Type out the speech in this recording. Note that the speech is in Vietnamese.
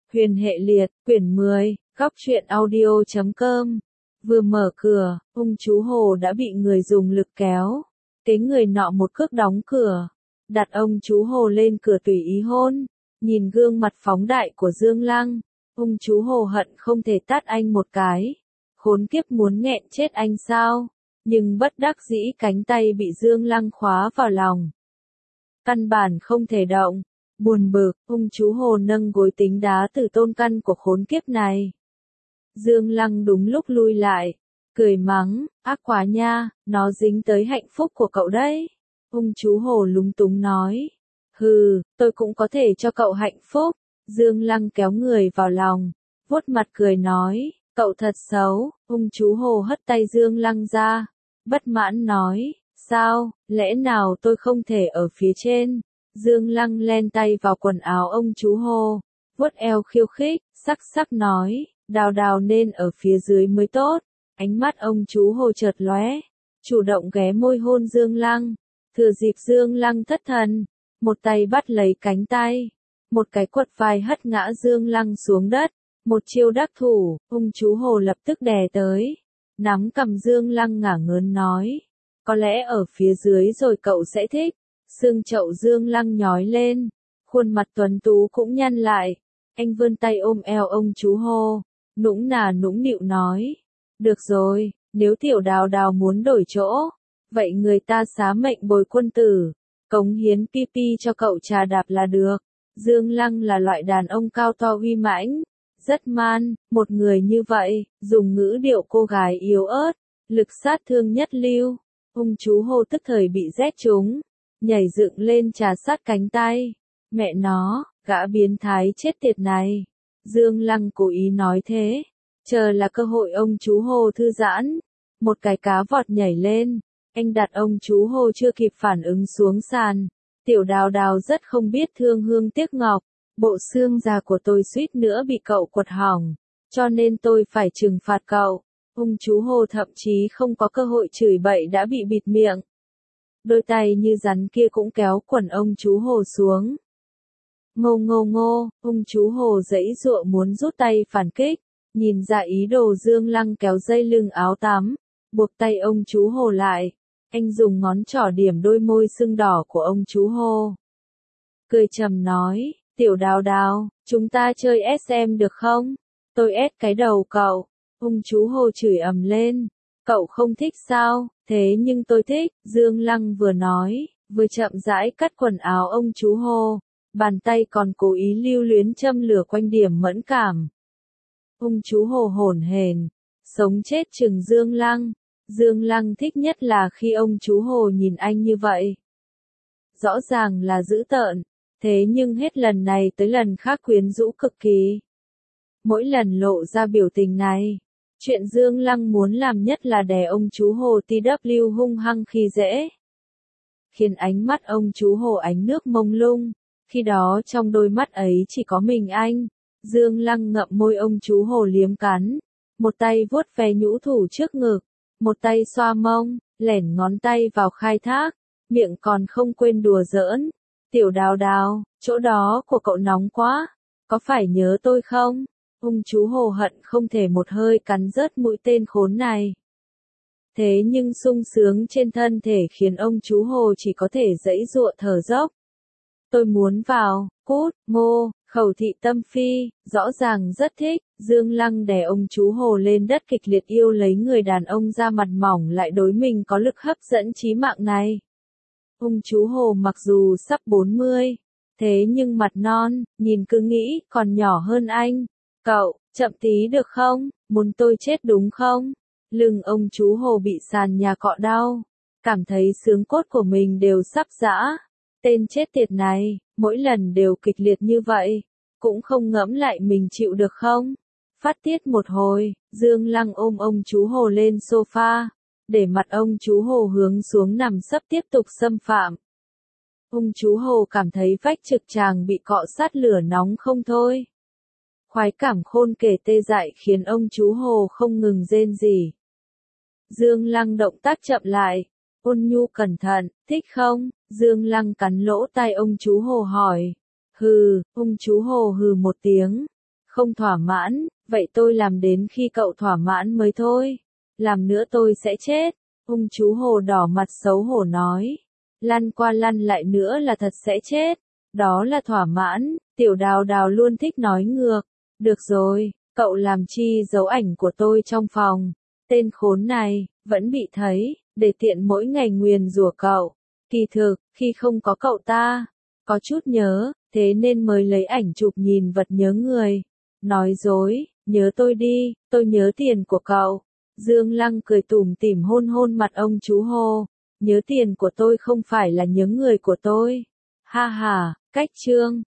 Huyền hệ liệt, quyển 10, góc truyện audio.com. Vừa mở cửa, ông chú Hồ đã bị người dùng lực kéo. Cái người nọ một cước đóng cửa, đặt ông chú Hồ lên cửa tùy ý hôn. Nhìn gương mặt phóng đại của Dương Lăng, ông chú Hồ hận không thể tát anh một cái. Khốn kiếp, muốn nghẹn chết anh sao? Nhưng bất đắc dĩ cánh tay bị Dương Lăng khóa vào lòng. Căn bản không thể động. Buồn bực, ông chú Hồ nâng gối tính đá từ tôn căn của khốn kiếp này. Dương Lăng đúng lúc lui lại, cười mắng, ác quá nha, nó dính tới hạnh phúc của cậu đấy. Ông chú Hồ lúng túng nói, hừ, tôi cũng có thể cho cậu hạnh phúc. Dương Lăng kéo người vào lòng, vuốt mặt cười nói, cậu thật xấu. Ông chú Hồ hất tay Dương Lăng ra, bất mãn nói, sao, lẽ nào tôi không thể ở phía trên? Dương Lăng len tay vào quần áo ông chú Hồ, vuốt eo khiêu khích, sắc nói, Đào Đào nên ở phía dưới mới tốt. Ánh mắt ông chú Hồ chợt lóe, chủ động ghé môi hôn Dương Lăng. Thừa dịp Dương Lăng thất thần, một tay bắt lấy cánh tay, một cái quật vai hất ngã Dương Lăng xuống đất. Một chiêu đắc thủ, ông chú Hồ lập tức đè tới, nắm cầm Dương Lăng ngả ngớn nói, có lẽ ở phía dưới rồi cậu sẽ thích. Xương chậu Dương Lăng nhói lên, khuôn mặt tuấn tú cũng nhăn lại. Anh vươn tay ôm eo ông chú Hồ, nũng nà nũng nịu nói, được rồi, nếu tiểu Đào Đào muốn đổi chỗ, vậy người ta xá mệnh bồi quân tử, cống hiến pi cho cậu trà đạp là được. Dương Lăng là loại đàn ông cao to uy mãnh, rất man, một người như vậy, dùng ngữ điệu cô gái yếu ớt, lực sát thương nhất lưu. Ông chú Hồ tức thời bị rét trúng, nhảy dựng lên trà sát cánh tay. Mẹ nó, gã biến thái chết tiệt này. Dương Lăng cố ý nói thế, chờ là cơ hội ông chú Hồ thư giãn. Một cái cá vọt nhảy lên, anh đặt ông chú Hồ chưa kịp phản ứng xuống sàn. Tiểu Đào Đào rất không biết thương hương tiếc ngọc, bộ xương già của tôi suýt nữa bị cậu quật hỏng, cho nên tôi phải trừng phạt cậu. Ông chú Hồ thậm chí không có cơ hội chửi bậy đã bị bịt miệng. Đôi tay như rắn kia cũng kéo quần ông chú Hồ xuống. Ngô, ông chú Hồ giãy giụa muốn rút tay phản kích, nhìn ra ý đồ Dương Lăng kéo dây lưng áo tắm, buộc tay ông chú Hồ lại. Anh dùng ngón trỏ điểm đôi môi sưng đỏ của ông chú Hồ. Cười trầm nói, tiểu Đào Đào, chúng ta chơi SM được không? Tôi ép cái đầu cậu. Ông chú Hồ chửi ầm lên, cậu không thích sao? Thế nhưng tôi thích. Dương Lăng vừa nói, vừa chậm rãi cắt quần áo ông chú Hồ, bàn tay còn cố ý lưu luyến châm lửa quanh điểm mẫn cảm. Ông chú Hồ hổn hển, sống chết chừng Dương Lăng. Dương Lăng thích nhất là khi ông chú Hồ nhìn anh như vậy. Rõ ràng là dữ tợn, thế nhưng hết lần này tới lần khác quyến rũ cực kỳ. Mỗi lần lộ ra biểu tình này, chuyện Dương Lăng muốn làm nhất là đè ông chú Hồ TW hung hăng khi dễ. Khiến ánh mắt ông chú Hồ ánh nước mông lung, khi đó trong đôi mắt ấy chỉ có mình anh. Dương Lăng ngậm môi ông chú Hồ liếm cắn, một tay vuốt ve nhũ thủ trước ngực, một tay xoa mông, lẻn ngón tay vào khai thác, miệng còn không quên đùa giỡn. Tiểu Đào Đào, chỗ đó của cậu nóng quá, có phải nhớ tôi không? Ông chú Hồ hận không thể một hơi cắn rớt mũi tên khốn này. Thế nhưng sung sướng trên thân thể khiến ông chú Hồ chỉ có thể giãy giụa thở dốc. Tôi muốn vào, cút, Ngô, Khẩu Thị Tâm Phi, rõ ràng rất thích. Dương Lăng đè ông chú Hồ lên đất kịch liệt yêu lấy người đàn ông da mặt mỏng lại đối mình có lực hấp dẫn chí mạng này. Ông chú Hồ mặc dù sắp 40, thế nhưng mặt non, nhìn cứ nghĩ còn nhỏ hơn anh. Cậu, chậm tí được không? Muốn tôi chết đúng không? Lưng ông chú Hồ bị sàn nhà cọ đau, cảm thấy xương cốt của mình đều sắp giã. Tên chết tiệt này, mỗi lần đều kịch liệt như vậy, cũng không ngẫm lại mình chịu được không? Phát tiết một hồi, Dương Lăng ôm ông chú Hồ lên sofa, để mặt ông chú Hồ hướng xuống nằm sấp tiếp tục xâm phạm. Ông chú Hồ cảm thấy vách trực tràng bị cọ sát lửa nóng không thôi. Khoái cảm khôn kể tê dại khiến ông chú Hồ không ngừng rên rỉ. Dương Lăng động tác chậm lại, ôn nhu cẩn thận, thích không? Dương Lăng cắn lỗ tai ông chú Hồ hỏi. Hừ, ông chú Hồ hừ một tiếng, Không thỏa mãn, vậy tôi làm đến khi cậu thỏa mãn mới thôi. Làm nữa tôi sẽ chết. Ung chú Hồ đỏ mặt xấu hổ nói. Lăn qua lăn lại nữa là thật sẽ chết. Đó là thỏa mãn, Tiểu Đào Đào luôn thích nói ngược. Được rồi, cậu làm chi giấu ảnh của tôi trong phòng. Tên khốn này, vẫn bị thấy, để tiện mỗi ngày nguyền rủa cậu. Kỳ thực, khi không có cậu ta, có chút nhớ, thế nên mới lấy ảnh chụp nhìn vật nhớ người. Nói dối, nhớ tôi đi, tôi nhớ tiền của cậu. Dương Lăng cười tủm tỉm hôn hôn mặt ông chú Hồ. Nhớ tiền của tôi không phải là nhớ người của tôi. Ha ha, cách chương.